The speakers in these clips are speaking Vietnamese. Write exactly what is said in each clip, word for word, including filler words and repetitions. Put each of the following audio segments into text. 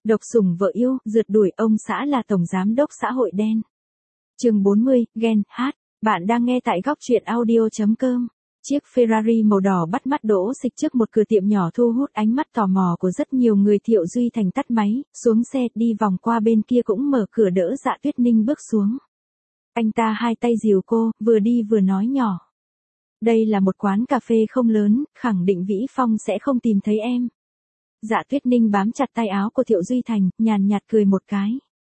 Độc sủng vợ yêu, rượt đuổi ông xã là tổng giám đốc xã hội đen. Chương bốn mươi, ghen, hát. Bạn đang nghe tại góc truyện audio chấm com. Chiếc Ferrari màu đỏ bắt mắt đỗ xịch trước một cửa tiệm nhỏ thu hút ánh mắt tò mò của rất nhiều người. Thiệu Duy Thành tắt máy, xuống xe, đi vòng qua bên kia cũng mở cửa đỡ Dạ Tuyết Ninh bước xuống. Anh ta hai tay dìu cô, vừa đi vừa nói nhỏ. Đây là một quán cà phê không lớn, khẳng định Vĩ Phong sẽ không tìm thấy em. Dạ Tuyết Ninh bám chặt tay áo của Thiệu Duy Thành, nhàn nhạt cười một cái.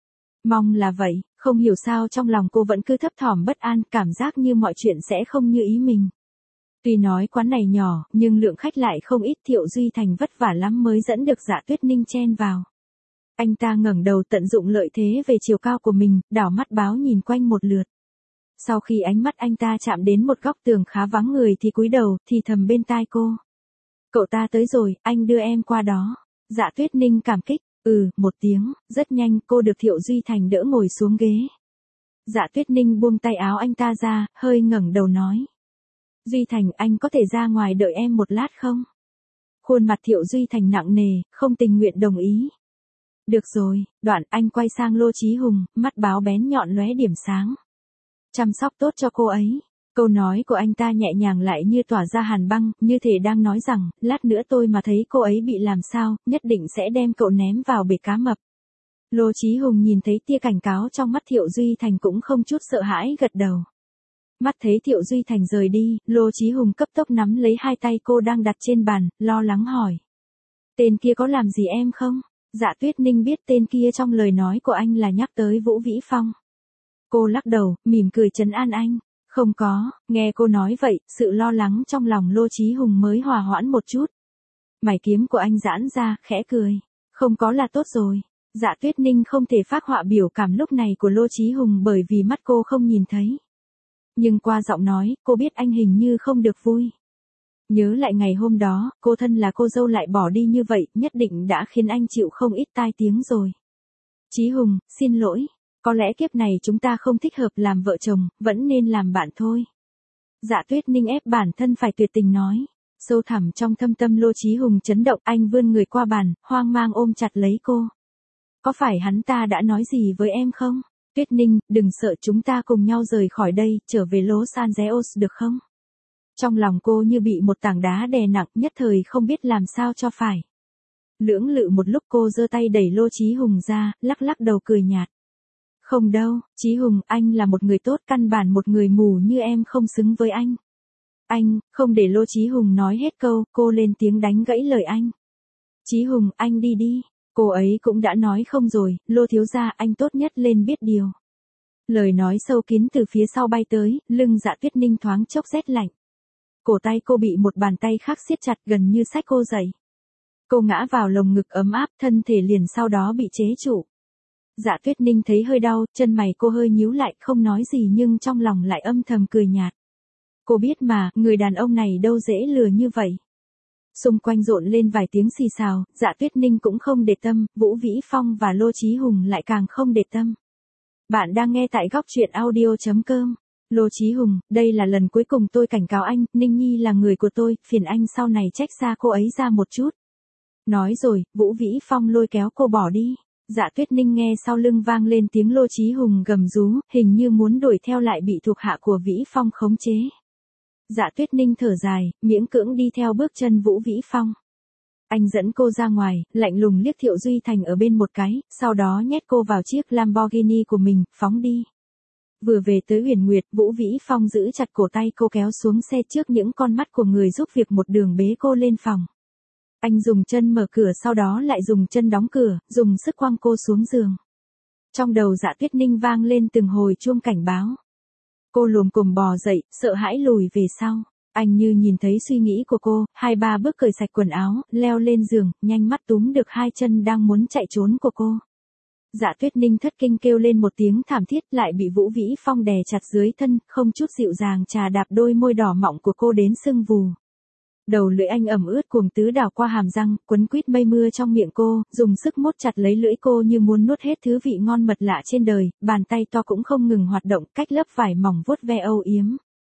Mong là vậy, không hiểu sao trong lòng cô vẫn cứ thấp thỏm bất an, cảm giác như mọi chuyện sẽ không như ý mình. Tuy nói quán này nhỏ, nhưng lượng khách lại không ít. Thiệu Duy Thành vất vả lắm mới dẫn được Dạ Tuyết Ninh chen vào. Anh ta ngẩng đầu tận dụng lợi thế về chiều cao của mình, đảo mắt báo nhìn quanh một lượt. Sau khi ánh mắt anh ta chạm đến một góc tường khá vắng người thì cúi đầu, thì thầm bên tai cô. Cậu ta tới rồi, anh đưa em qua đó. Dạ Tuyết Ninh cảm kích, ừ, một tiếng, rất nhanh cô được Thiệu Duy Thành đỡ ngồi xuống ghế. Dạ Tuyết Ninh buông tay áo anh ta ra, hơi ngẩng đầu nói. Duy Thành, anh có thể ra ngoài đợi em một lát không? Khuôn mặt Thiệu Duy Thành nặng nề, không tình nguyện đồng ý. Được rồi, đoạn anh quay sang Lô Chí Hùng, mắt báo bén nhọn lóe điểm sáng. Chăm sóc tốt cho cô ấy. Câu nói của anh ta nhẹ nhàng lại như tỏa ra hàn băng, như thể đang nói rằng, lát nữa tôi mà thấy cô ấy bị làm sao, nhất định sẽ đem cậu ném vào bể cá mập. Lô Chí Hùng nhìn thấy tia cảnh cáo trong mắt Thiệu Duy Thành cũng không chút sợ hãi gật đầu. Mắt thấy Thiệu Duy Thành rời đi, Lô Chí Hùng cấp tốc nắm lấy hai tay cô đang đặt trên bàn, lo lắng hỏi. Tên kia có làm gì em không? Dạ Tuyết Ninh biết tên kia trong lời nói của anh là nhắc tới Vũ Vĩ Phong. Cô lắc đầu, mỉm cười trấn an anh. Không có, nghe cô nói vậy, sự lo lắng trong lòng Lô Chí Hùng mới hòa hoãn một chút. Mày kiếm của anh giãn ra, khẽ cười. Không có là tốt rồi. Dạ Tuyết Ninh không thể phác họa biểu cảm lúc này của Lô Chí Hùng bởi vì mắt cô không nhìn thấy. Nhưng qua giọng nói, cô biết anh hình như không được vui. Nhớ lại ngày hôm đó, cô thân là cô dâu lại bỏ đi như vậy, nhất định đã khiến anh chịu không ít tai tiếng rồi. Chí Hùng, xin lỗi. Có lẽ kiếp này chúng ta không thích hợp làm vợ chồng, vẫn nên làm bạn thôi. Dạ Tuyết Ninh ép bản thân phải tuyệt tình nói. Sâu thẳm trong thâm tâm Lô Chí Hùng chấn động, anh vươn người qua bàn, hoang mang ôm chặt lấy cô. Có phải hắn ta đã nói gì với em không? Tuyết Ninh, đừng sợ, chúng ta cùng nhau rời khỏi đây, trở về Los Angeles được không? Trong lòng cô như bị một tảng đá đè nặng, nhất thời không biết làm sao cho phải. Lưỡng lự một lúc cô giơ tay đẩy Lô Chí Hùng ra, lắc lắc đầu cười nhạt. Không đâu, Chí Hùng, anh là một người tốt, căn bản một người mù như em không xứng với anh. Anh, không để Lô Chí Hùng nói hết câu, cô lên tiếng đánh gãy lời anh. Chí Hùng, anh đi đi. Cô ấy cũng đã nói không rồi, Lô thiếu gia, anh tốt nhất lên biết điều. Lời nói sâu kín từ phía sau bay tới, lưng Dạ Tuyết Ninh thoáng chốc rét lạnh. Cổ tay cô bị một bàn tay khác siết chặt, gần như xách cô dậy. Cô ngã vào lồng ngực ấm áp, thân thể liền sau đó bị chế trụ. Dạ Tuyết Ninh thấy hơi đau, chân mày cô hơi nhíu lại, không nói gì nhưng trong lòng lại âm thầm cười nhạt. Cô biết mà, người đàn ông này đâu dễ lừa như vậy. Xung quanh rộn lên vài tiếng xì xào, Dạ Tuyết Ninh cũng không để tâm, Vũ Vĩ Phong và Lô Chí Hùng lại càng không để tâm. Bạn đang nghe tại góc truyện audio chấm com. Lô Chí Hùng, đây là lần cuối cùng tôi cảnh cáo anh, Ninh Nhi là người của tôi, phiền anh sau này trách xa cô ấy ra một chút. Nói rồi, Vũ Vĩ Phong lôi kéo cô bỏ đi. Dạ Tuyết Ninh nghe sau lưng vang lên tiếng Lô Chí Hùng gầm rú, hình như muốn đuổi theo lại bị thuộc hạ của Vĩ Phong khống chế. Dạ Tuyết Ninh thở dài, miễn cưỡng đi theo bước chân Vũ Vĩ Phong. Anh dẫn cô ra ngoài, lạnh lùng liếc Thiệu Duy Thành ở bên một cái, sau đó nhét cô vào chiếc Lamborghini của mình, phóng đi. Vừa về tới Huyền Nguyệt, Vũ Vĩ Phong giữ chặt cổ tay cô kéo xuống xe trước những con mắt của người giúp việc, một đường bế cô lên phòng. Anh dùng chân mở cửa sau đó lại dùng chân đóng cửa, dùng sức quăng cô xuống giường. Trong đầu Dạ Tuyết Ninh vang lên từng hồi chuông cảnh báo. Cô lồm cồm bò dậy, sợ hãi lùi về sau. Anh như nhìn thấy suy nghĩ của cô, hai ba bước cởi sạch quần áo, leo lên giường, nhanh mắt túm được hai chân đang muốn chạy trốn của cô. Dạ Tuyết Ninh thất kinh kêu lên một tiếng thảm thiết, lại bị Vũ Vĩ Phong đè chặt dưới thân, không chút dịu dàng trà đạp đôi môi đỏ mọng của cô đến sưng vù. Đầu lưỡi anh ẩm ướt cuồng tứ đảo qua hàm răng, quấn quýt mây mưa trong miệng cô, dùng sức mốt chặt lấy lưỡi cô như muốn nuốt hết thứ vị ngon mật lạ trên đời, bàn tay to cũng không ngừng hoạt động, cách lớp vải mỏng vuốt ve âu yếm.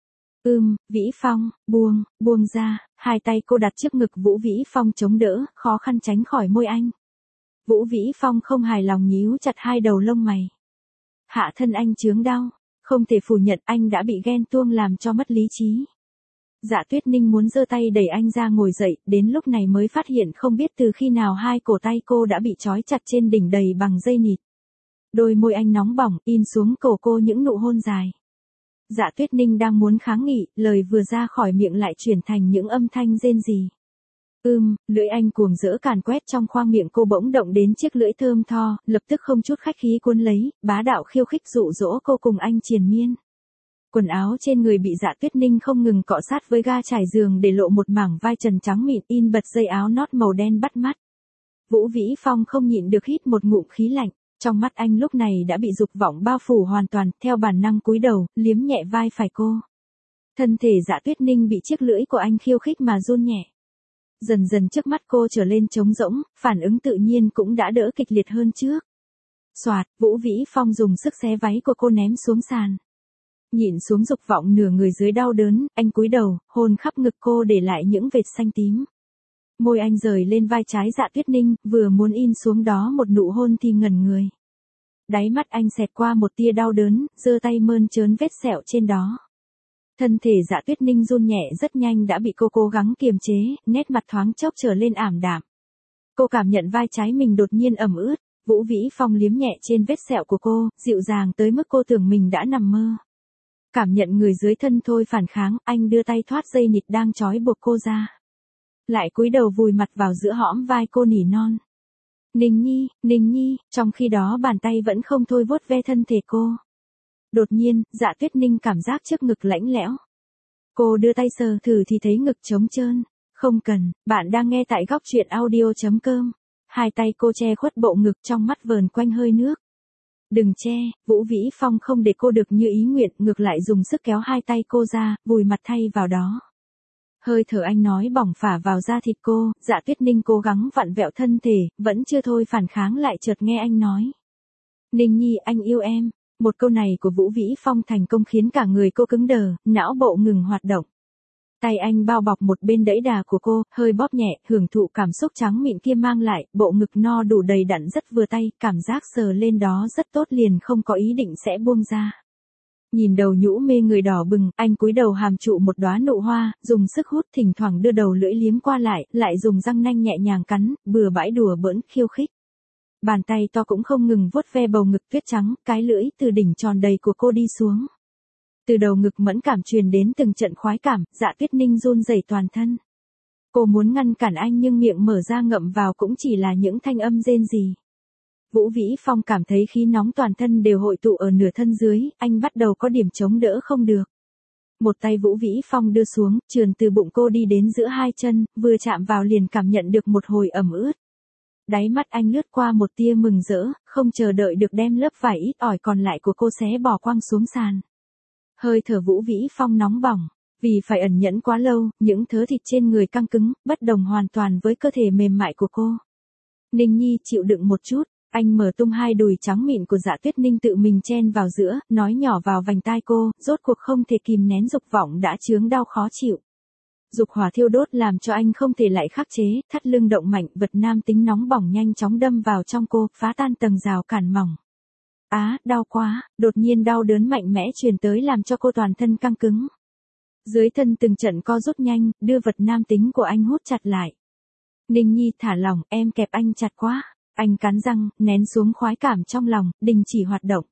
Ưm, Vĩ Phong, buông, buông ra, hai tay cô đặt trước ngực Vũ Vĩ Phong chống đỡ, khó khăn tránh khỏi môi anh. Vũ Vĩ Phong không hài lòng nhíu chặt hai đầu lông mày. Hạ thân anh chướng đau, không thể phủ nhận anh đã bị ghen tuông làm cho mất lý trí. Dạ Tuyết Ninh muốn giơ tay đẩy anh ra ngồi dậy, đến lúc này mới phát hiện không biết từ khi nào hai cổ tay cô đã bị trói chặt trên đỉnh đầy bằng dây nịt. Đôi môi anh nóng bỏng, in xuống cổ cô những nụ hôn dài. Dạ Tuyết Ninh đang muốn kháng nghị, lời vừa ra khỏi miệng lại chuyển thành những âm thanh rên rỉ. Ưm, lưỡi anh cuồng dỡ càn quét trong khoang miệng cô bỗng động đến chiếc lưỡi thơm tho, lập tức không chút khách khí cuốn lấy, bá đạo khiêu khích dụ dỗ cô cùng anh triền miên. Quần áo trên người bị Dạ Tuyết Ninh không ngừng cọ sát với ga trải giường để lộ một mảng vai trần trắng mịn in bật dây áo nót màu đen bắt mắt. Vũ Vĩ Phong không nhịn được hít một ngụm khí lạnh, trong mắt anh lúc này đã bị dục vọng bao phủ hoàn toàn, theo bản năng cúi đầu, liếm nhẹ vai phải cô. Thân thể Dạ Tuyết Ninh bị chiếc lưỡi của anh khiêu khích mà run nhẹ. Dần dần trước mắt cô trở lên trống rỗng, phản ứng tự nhiên cũng đã đỡ kịch liệt hơn trước. Soạt, Vũ Vĩ Phong dùng sức xé váy của cô ném xuống sàn. Nhịn xuống dục vọng nửa người dưới đau đớn, anh cúi đầu, hôn khắp ngực cô để lại những vệt xanh tím. Môi anh rời lên vai trái Dạ Tuyết Ninh, vừa muốn in xuống đó một nụ hôn thì ngẩn người. Đáy mắt anh xẹt qua một tia đau đớn, giơ tay mơn trớn vết sẹo trên đó. Thân thể Dạ Tuyết Ninh run nhẹ rất nhanh đã bị cô cố gắng kiềm chế, nét mặt thoáng chốc trở lên ảm đạm. Cô cảm nhận vai trái mình đột nhiên ẩm ướt, Vũ Vĩ Phong liếm nhẹ trên vết sẹo của cô, dịu dàng tới mức cô tưởng mình đã nằm mơ. Cảm nhận người dưới thân thôi phản kháng, anh đưa tay thoát dây nịt đang trói buộc cô ra. Lại cúi đầu vùi mặt vào giữa hõm vai cô nỉ non. Ninh Nhi, Ninh Nhi, trong khi đó bàn tay vẫn không thôi vuốt ve thân thể cô. Đột nhiên, Dạ Tuyết Ninh cảm giác trước ngực lạnh lẽo. Cô đưa tay sờ thử thì thấy ngực trống trơn. Không cần, bạn đang nghe tại góc truyện audio chấm com. Hai tay cô che khuất bộ ngực, trong mắt vờn quanh hơi nước. Đừng che, Vũ Vĩ Phong không để cô được như ý nguyện, ngược lại dùng sức kéo hai tay cô ra, vùi mặt thay vào đó. Hơi thở anh nói bỏng phả vào da thịt cô, Dạ Tuyết Ninh cố gắng vặn vẹo thân thể, vẫn chưa thôi phản kháng lại chợt nghe anh nói. Ninh Nhi, anh yêu em. Một câu này của Vũ Vĩ Phong thành công khiến cả người cô cứng đờ, não bộ ngừng hoạt động. Tay anh bao bọc một bên đẫy đà của cô, hơi bóp nhẹ, hưởng thụ cảm xúc trắng mịn kia mang lại, bộ ngực no đủ đầy đặn rất vừa tay, cảm giác sờ lên đó rất tốt liền không có ý định sẽ buông ra. Nhìn đầu nhũ mê người đỏ bừng, anh cúi đầu hàm trụ một đóa nụ hoa, dùng sức hút thỉnh thoảng đưa đầu lưỡi liếm qua lại, lại dùng răng nanh nhẹ nhàng cắn, bừa bãi đùa bỡn khiêu khích. Bàn tay to cũng không ngừng vuốt ve bầu ngực tuyết trắng, cái lưỡi từ đỉnh tròn đầy của cô đi xuống. Từ đầu ngực mẫn cảm truyền đến từng trận khoái cảm, Dạ Tuyết Ninh run rẩy toàn thân. Cô muốn ngăn cản anh nhưng miệng mở ra ngậm vào cũng chỉ là những thanh âm rên rỉ. Vũ Vĩ Phong cảm thấy khí nóng toàn thân đều hội tụ ở nửa thân dưới, anh bắt đầu có điểm chống đỡ không được. Một tay Vũ Vĩ Phong đưa xuống, trườn từ bụng cô đi đến giữa hai chân, vừa chạm vào liền cảm nhận được một hồi ẩm ướt. Đáy mắt anh lướt qua một tia mừng rỡ, không chờ đợi được đem lớp vải ít ỏi còn lại của cô xé bỏ quăng xuống sàn. Hơi thở Vũ Vĩ Phong nóng bỏng, vì phải ẩn nhẫn quá lâu, những thớ thịt trên người căng cứng, bất đồng hoàn toàn với cơ thể mềm mại của cô. Ninh Nhi chịu đựng một chút, anh mở tung hai đùi trắng mịn của Dạ Tuyết Ninh tự mình chen vào giữa, nói nhỏ vào vành tai cô, rốt cuộc không thể kìm nén dục vọng đã chướng đau khó chịu. Dục hỏa thiêu đốt làm cho anh không thể lại khắc chế, thắt lưng động mạnh, vật nam tính nóng bỏng nhanh chóng đâm vào trong cô, phá tan tầng rào cản mỏng. Á, đau quá, đột nhiên đau đớn mạnh mẽ truyền tới làm cho cô toàn thân căng cứng. Dưới thân từng trận co rút nhanh, đưa vật nam tính của anh hút chặt lại. Ninh Nhi thả lỏng, em kẹp anh chặt quá. Anh cắn răng, nén xuống khoái cảm trong lòng, đình chỉ hoạt động.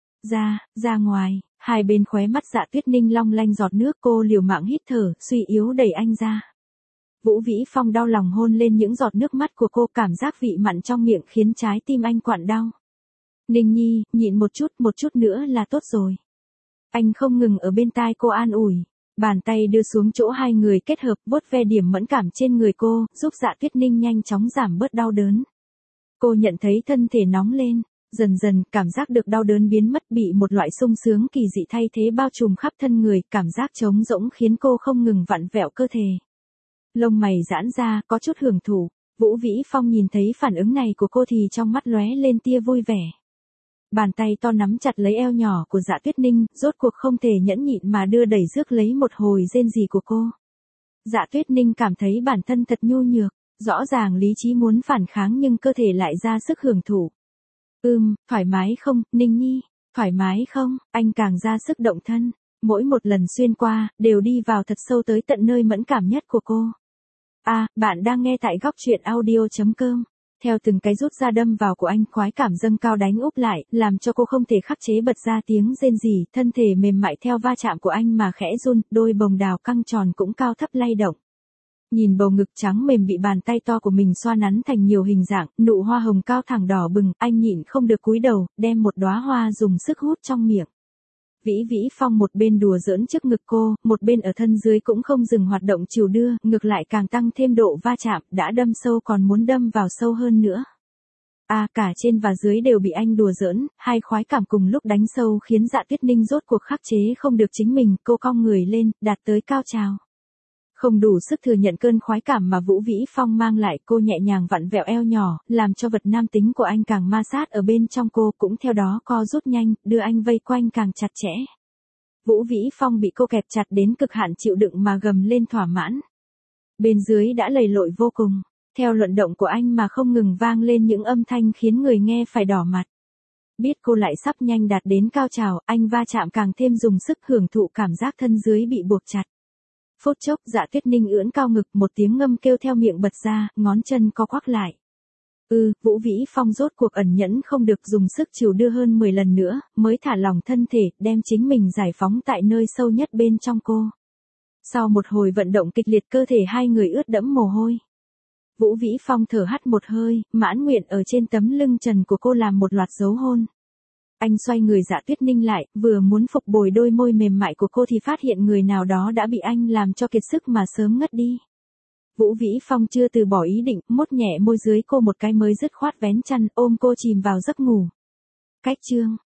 Ra, ra ngoài, hai bên khóe mắt Dạ Tuyết Ninh long lanh giọt nước, cô liều mạng hít thở, suy yếu đẩy anh ra. Vũ Vĩ Phong đau lòng hôn lên những giọt nước mắt của cô, cảm giác vị mặn trong miệng khiến trái tim anh quặn đau. Ninh Nhi, nhịn một chút, một chút nữa là tốt rồi. Anh không ngừng ở bên tai cô an ủi. Bàn tay đưa xuống chỗ hai người kết hợp, vuốt ve điểm mẫn cảm trên người cô, giúp Dạ Tuyết Ninh nhanh chóng giảm bớt đau đớn. Cô nhận thấy thân thể nóng lên, dần dần, cảm giác được đau đớn biến mất, bị một loại sung sướng kỳ dị thay thế bao trùm khắp thân người, cảm giác trống rỗng khiến cô không ngừng vặn vẹo cơ thể. Lông mày giãn ra, có chút hưởng thụ. Vũ Vĩ Phong nhìn thấy phản ứng này của cô thì trong mắt lóe lên tia vui vẻ. Bàn tay to nắm chặt lấy eo nhỏ của Dạ Tuyết Ninh, rốt cuộc không thể nhẫn nhịn mà đưa đẩy rước lấy một hồi rên rỉ của cô. Dạ Tuyết Ninh cảm thấy bản thân thật nhu nhược, Rõ ràng lý trí muốn phản kháng nhưng cơ thể lại ra sức hưởng thụ. Ừm, thoải mái không, Ninh Nhi? Thoải mái không? Anh càng ra sức động thân. Mỗi một lần xuyên qua, đều đi vào thật sâu tới tận nơi mẫn cảm nhất của cô. À, bạn đang nghe tại góc truyện audio.com. Theo từng cái rút ra đâm vào của anh, khoái cảm dâng cao đánh úp lại, làm cho cô không thể khắc chế bật ra tiếng rên rỉ, thân thể mềm mại theo va chạm của anh mà khẽ run, đôi bồng đào căng tròn cũng cao thấp lay động. Nhìn bầu ngực trắng mềm bị bàn tay to của mình xoa nắn thành nhiều hình dạng, nụ hoa hồng cao thẳng đỏ bừng, anh nhịn không được cúi đầu, đem một đóa hoa dùng sức hút trong miệng. Vĩ Vĩ Phong một bên đùa giỡn trước ngực cô, một bên ở thân dưới cũng không dừng hoạt động chiều đưa, ngược lại càng tăng thêm độ va chạm, đã đâm sâu còn muốn đâm vào sâu hơn nữa. À, cả trên và dưới đều bị anh đùa giỡn, hai khoái cảm cùng lúc đánh sâu khiến Dạ Tuyết Ninh rốt cuộc khắc chế không được chính mình, cô cong người lên, đạt tới cao trào. Không đủ sức thừa nhận cơn khoái cảm mà Vũ Vĩ Phong mang lại, cô nhẹ nhàng vặn vẹo eo nhỏ, làm cho vật nam tính của anh càng ma sát ở bên trong cô, cũng theo đó co rút nhanh, đưa anh vây quanh càng chặt chẽ. Vũ Vĩ Phong bị cô kẹp chặt đến cực hạn chịu đựng mà gầm lên thỏa mãn. Bên dưới đã lầy lội vô cùng, theo luận động của anh mà không ngừng vang lên những âm thanh khiến người nghe phải đỏ mặt. Biết cô lại sắp nhanh đạt đến cao trào, anh va chạm càng thêm dùng sức hưởng thụ cảm giác thân dưới bị buộc chặt. Phút chốc Dạ Tuyết Ninh ưỡn cao ngực, một tiếng ngâm kêu theo miệng bật ra, ngón chân co quắp lại. Ừ, Vũ Vĩ Phong rốt cuộc ẩn nhẫn không được, dùng sức chiều đưa hơn mười lần nữa, mới thả lỏng thân thể, đem chính mình giải phóng tại nơi sâu nhất bên trong cô. Sau một hồi vận động kịch liệt, cơ thể hai người ướt đẫm mồ hôi. Vũ Vĩ Phong thở hắt một hơi, mãn nguyện ở trên tấm lưng trần của cô làm một loạt dấu hôn. Anh xoay người Dạ Tuyết Ninh lại, vừa muốn phục bồi đôi môi mềm mại của cô thì phát hiện người nào đó đã bị anh làm cho kiệt sức mà sớm ngất đi. Vũ Vĩ Phong chưa từ bỏ ý định, mốt nhẹ môi dưới cô một cái mới dứt khoát vén chăn, ôm cô chìm vào giấc ngủ. Cách chương